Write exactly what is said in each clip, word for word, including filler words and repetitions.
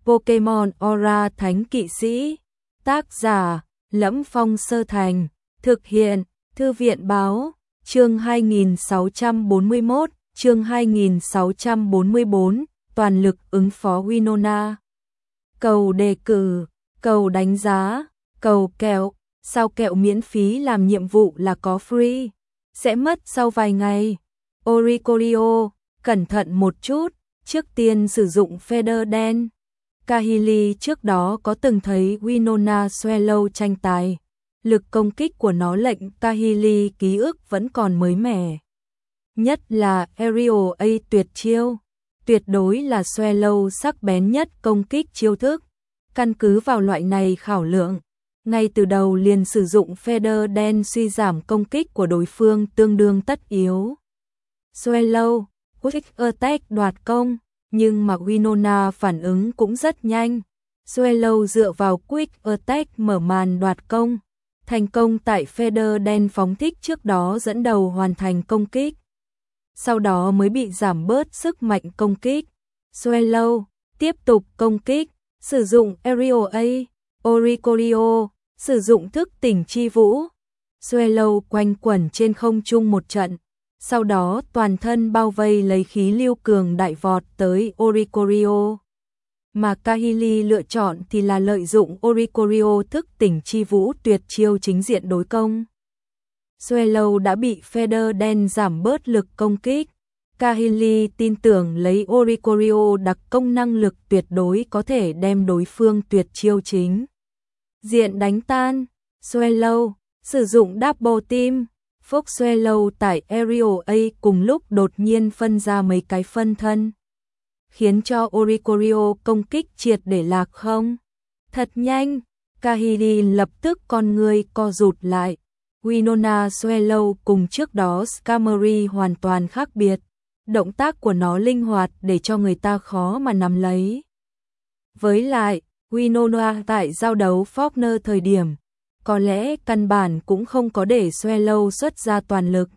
Pokemon Aura Thánh Kỵ Sĩ. Tác giả: Lẫm Phong Sơ Thành. Thực hiện: Thư viện báo. Chương hai nghìn sáu trăm bốn mươi mốt, chương hai nghìn sáu trăm bốn mươi bốn, toàn lực ứng phó Winona. Cầu đề cử, cầu đánh giá, cầu kẹo, sao kẹo miễn phí làm nhiệm vụ là có free, sẽ mất sau vài ngày. Oricorio, cẩn thận một chút, trước tiên sử dụng feather đen. Kahili trước đó có từng thấy Winona Swallow tranh tài. Lực công kích của nó lệnh Kahili ký ức vẫn còn mới mẻ. Nhất là Aerial A tuyệt chiêu, tuyệt đối là Swallow sắc bén nhất công kích chiêu thức. Căn cứ vào loại này khảo lượng, ngay từ đầu liền sử dụng feather đen suy giảm công kích của đối phương tương đương tất yếu. Swallow, Quick Attack đoạt công, nhưng mà Winona phản ứng cũng rất nhanh. Swallow dựa vào Quick Attack mở màn đoạt công, thành công tại feather đen phóng thích trước đó dẫn đầu hoàn thành công kích. Sau đó mới bị giảm bớt sức mạnh công kích. Swallow tiếp tục công kích, sử dụng Aerial A, Oricorio, sử dụng thức tỉnh chi vũ. Swallow quanh quẩn trên không trung một trận, sau đó toàn thân bao vây lấy khí lưu cường đại vọt tới Oricorio. Mà Kahili lựa chọn thì là lợi dụng Oricorio thức tỉnh chi vũ tuyệt chiêu chính diện đối công. Swallow đã bị feather đen giảm bớt lực công kích. Kahili tin tưởng lấy Oricorio đặc công năng lực tuyệt đối có thể đem đối phương tuyệt chiêu chính diện đánh tan. Swallow sử dụng double team. Phúc Swallow tại Aerial A cùng lúc đột nhiên phân ra mấy cái phân thân, khiến cho Oricorio công kích triệt để lạc không. Thật nhanh, Kahili lập tức con người co rụt lại. Winona Swallow cùng trước đó Skarmory hoàn toàn khác biệt. Động tác của nó linh hoạt để cho người ta khó mà nắm lấy. Với lại, Winona tại giao đấu Faulkner thời điểm, có lẽ căn bản cũng không có để Swallow xuất ra toàn lực.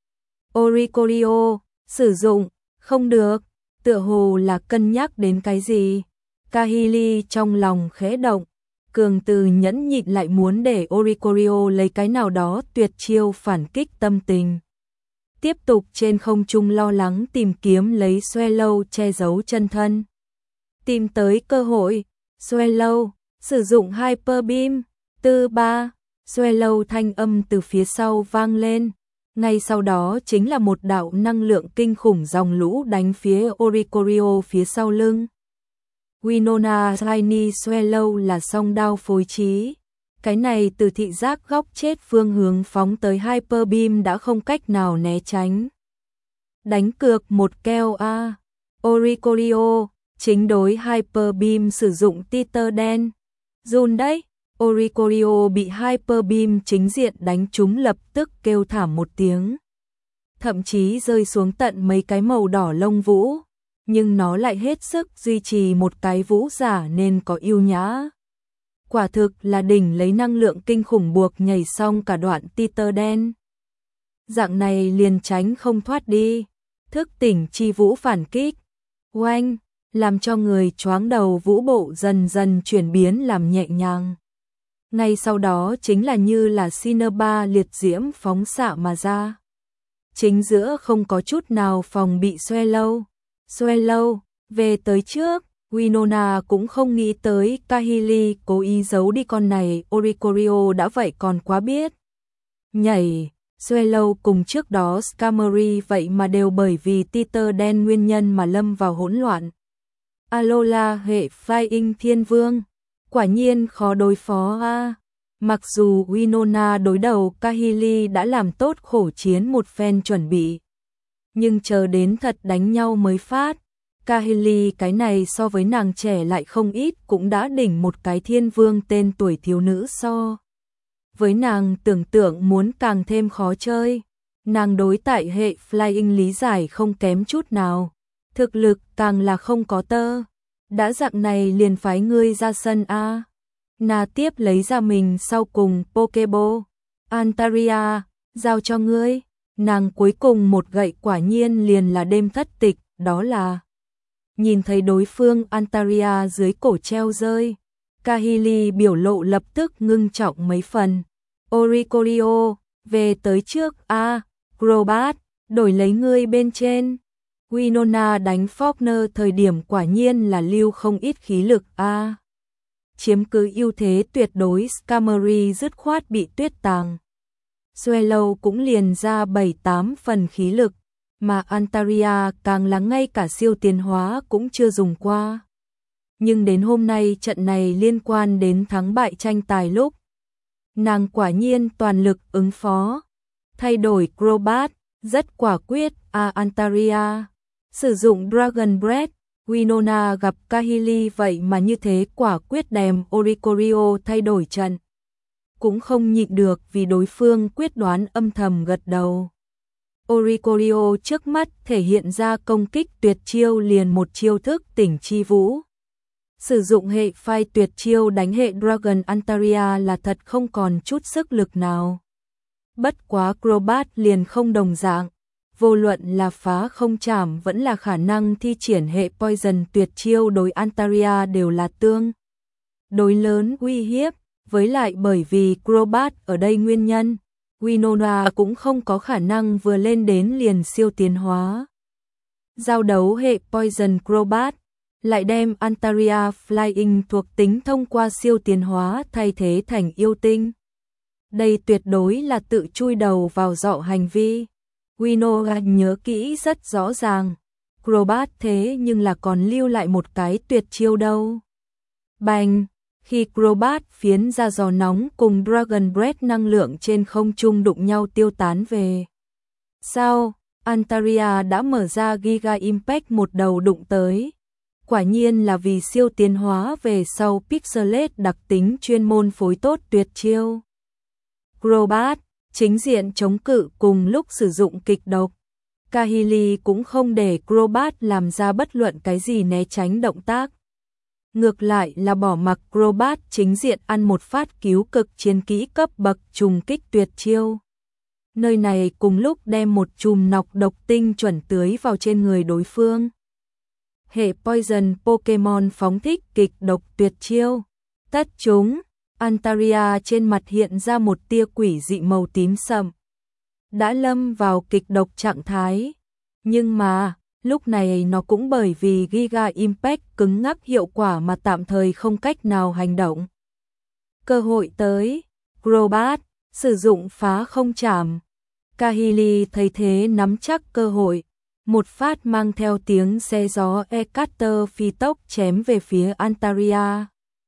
Oricorio, sử dụng, không được, tựa hồ là cân nhắc đến cái gì. Kahili trong lòng khẽ động, cường từ nhẫn nhịn lại muốn để Oricorio lấy cái nào đó tuyệt chiêu phản kích tâm tình. Tiếp tục trên không trung lo lắng tìm kiếm lấy Swallow che giấu chân thân. Tìm tới cơ hội, Swallow sử dụng Hyper Beam. Tư ba, Swallow thanh âm từ phía sau vang lên. Ngay sau đó chính là một đạo năng lượng kinh khủng dòng lũ đánh phía Oricorio phía sau lưng. Winona Tiny Swallow là song đao phối trí. Cái này từ thị giác góc chết phương hướng phóng tới Hyper Beam đã không cách nào né tránh. Đánh cược một keo a. Oricorio, chính đối Hyper Beam sử dụng Titer đen. Run đấy. Oricorio bị Hyper Beam chính diện đánh trúng lập tức kêu thảm một tiếng. Thậm chí rơi xuống tận mấy cái màu đỏ lông vũ. Nhưng nó lại hết sức duy trì một cái vũ giả nên có ưu nhã. Quả thực là đỉnh lấy năng lượng kinh khủng buộc nhảy xong cả đoạn Titer đen. Dạng này liền tránh không thoát đi. Thức tỉnh chi vũ phản kích. Oanh, làm cho người choáng đầu vũ bộ dần dần chuyển biến làm nhẹ nhàng. Ngay sau đó chính là như là Cinnabar liệt diễm phóng xạ mà ra. Chính giữa không có chút nào phòng bị Swallow. Swallow, về tới trước, Winona cũng không nghĩ tới Kahili cố ý giấu đi con này, Oricorio đã vậy còn quá biết. Nhảy, Swallow cùng trước đó Skarmory vậy mà đều bởi vì Titer đen nguyên nhân mà lâm vào hỗn loạn. Alola hệ Flying Thiên Vương. Quả nhiên khó đối phó a. À. Mặc dù Winona đối đầu Kahili đã làm tốt khổ chiến một phen chuẩn bị, nhưng chờ đến thật đánh nhau mới phát, Kahili cái này so với nàng trẻ lại không ít cũng đã đỉnh một cái thiên vương tên tuổi thiếu nữ so. Với nàng tưởng tượng muốn càng thêm khó chơi, nàng đối tại hệ Flying lý giải không kém chút nào, thực lực càng là không có tơ. Đã dạng này liền phái ngươi ra sân a. Na tiếp lấy ra mình sau cùng Pokeball. Antaria, giao cho ngươi. Nàng cuối cùng một gậy quả nhiên liền là đêm thất tịch, đó là Nhìn thấy đối phương Antaria dưới cổ treo rơi, Kahili biểu lộ lập tức ngưng trọng mấy phần. Oricorio, về tới trước a, à, Crobat, đổi lấy ngươi bên trên. Winona đánh Faulkner thời điểm quả nhiên là lưu không ít khí lực a. À. Chiếm cứ ưu thế tuyệt đối, Skarmory dứt khoát bị tuyết tàng. Swallow cũng liền ra bảy tám phần khí lực, mà Antaria càng là ngay cả siêu tiến hóa cũng chưa dùng qua. Nhưng đến hôm nay trận này liên quan đến thắng bại tranh tài lúc, nàng quả nhiên toàn lực ứng phó. Thay đổi Crobat, rất quả quyết, a à, Antaria. Sử dụng Dragon Breath, Winona gặp Kahili vậy mà như thế quả quyết đem Oricorio thay đổi trận. Cũng không nhịn được vì đối phương quyết đoán âm thầm gật đầu. Oricorio trước mắt thể hiện ra công kích tuyệt chiêu liền một chiêu thức tỉnh chi vũ. Sử dụng hệ phai tuyệt chiêu đánh hệ Dragon Antaria là thật không còn chút sức lực nào. Bất quá Crobat liền không đồng dạng. Vô luận là phá không chảm vẫn là khả năng thi triển hệ Poison tuyệt chiêu đối Antaria đều là tương đối lớn uy hiếp. Với lại bởi vì Crobat ở đây nguyên nhân, Winona cũng không có khả năng vừa lên đến liền siêu tiến hóa. Giao đấu hệ Poison Crobat lại đem Antaria Flying thuộc tính thông qua siêu tiến hóa thay thế thành yêu tinh. Đây tuyệt đối là tự chui đầu vào dọ hành vi. Winona nhớ kỹ rất rõ ràng. Crobat thế nhưng là còn lưu lại một cái tuyệt chiêu đâu. Bành! Khi Crobat phiến ra gió nóng cùng Dragon Breath năng lượng trên không trung đụng nhau tiêu tán về. Sau, Antaria đã mở ra Giga Impact một đầu đụng tới. Quả nhiên là vì siêu tiến hóa về sau Pixelate đặc tính chuyên môn phối tốt tuyệt chiêu. Crobat, chính diện chống cự cùng lúc sử dụng kịch độc. Kahili cũng không để Crobat làm ra bất luận cái gì né tránh động tác. Ngược lại là bỏ mặc Crobat chính diện ăn một phát cứu cực chiến kỹ cấp bậc trùng kích tuyệt chiêu. Nơi này cùng lúc đem một chùm nọc độc tinh chuẩn tưới vào trên người đối phương. Hệ Poison Pokemon phóng thích kịch độc tuyệt chiêu. Tất chúng, Antaria trên mặt hiện ra một tia quỷ dị màu tím sậm. Đã lâm vào kịch độc trạng thái. Nhưng mà, lúc này nó cũng bởi vì Giga Impact cứng ngắc hiệu quả mà tạm thời không cách nào hành động. Cơ hội tới, Crobat, sử dụng phá không chảm. Kahili thấy thế nắm chắc cơ hội. Một phát mang theo tiếng xe gió Ecater phi tốc chém về phía Antaria.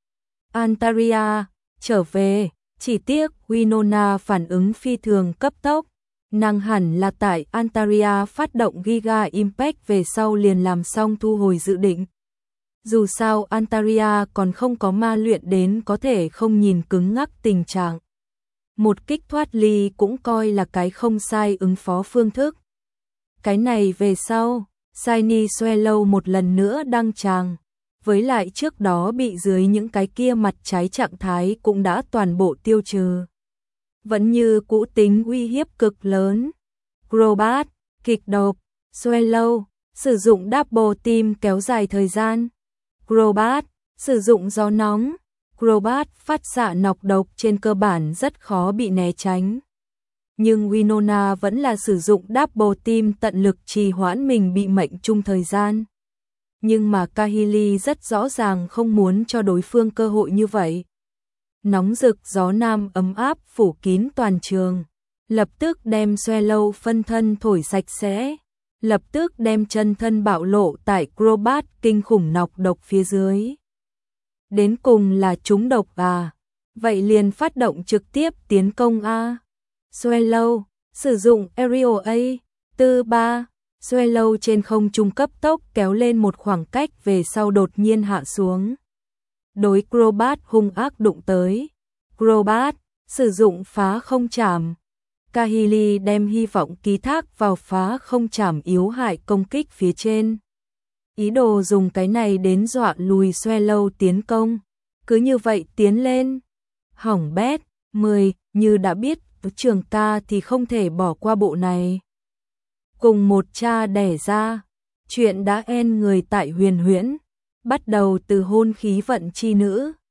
Antaria, trở về, chỉ tiếc Winona phản ứng phi thường cấp tốc. Nàng hẳn là tại Antaria phát động Giga Impact về sau liền làm xong thu hồi dự định. Dù sao Antaria còn không có ma luyện đến có thể không nhìn cứng ngắc tình trạng. Một kích thoát ly cũng coi là cái không sai ứng phó phương thức. Cái này về sau, Shiny Swallow một lần nữa đăng tràng. Với lại trước đó bị dưới những cái kia mặt trái trạng thái cũng đã toàn bộ tiêu trừ. Vẫn như cũ tính uy hiếp cực lớn. Crobat, kịch độc, Swallow, sử dụng Double Team kéo dài thời gian. Crobat, sử dụng gió nóng. Crobat phát xạ nọc độc trên cơ bản rất khó bị né tránh. Nhưng Winona vẫn là sử dụng Double Team tận lực trì hoãn mình bị mệnh chung thời gian. Nhưng mà Kahili rất rõ ràng không muốn cho đối phương cơ hội như vậy. Nóng rực gió nam ấm áp phủ kín toàn trường, lập tức đem Swallow phân thân thổi sạch sẽ, lập tức đem chân thân bạo lộ tại Crobat kinh khủng nọc độc phía dưới. Đến cùng là trúng độc à? Vậy liền phát động trực tiếp tiến công a. Swallow, sử dụng Aerial A, tư ba, Swallow trên không trung cấp tốc kéo lên một khoảng cách về sau đột nhiên hạ xuống. Đối Crobat hung ác đụng tới. Crobat, sử dụng phá không chảm. Kahili đem hy vọng ký thác vào phá không chảm yếu hại công kích phía trên. Ý đồ dùng cái này đến dọa lùi Swallow tiến công. Cứ như vậy tiến lên. Hỏng bét, mười, như đã biết Trường ca thì không thể bỏ qua bộ này. Cùng một cha đẻ ra, Chuyện đã end người tại Huyền Huyễn, bắt đầu từ hôn khí vận chi nữ.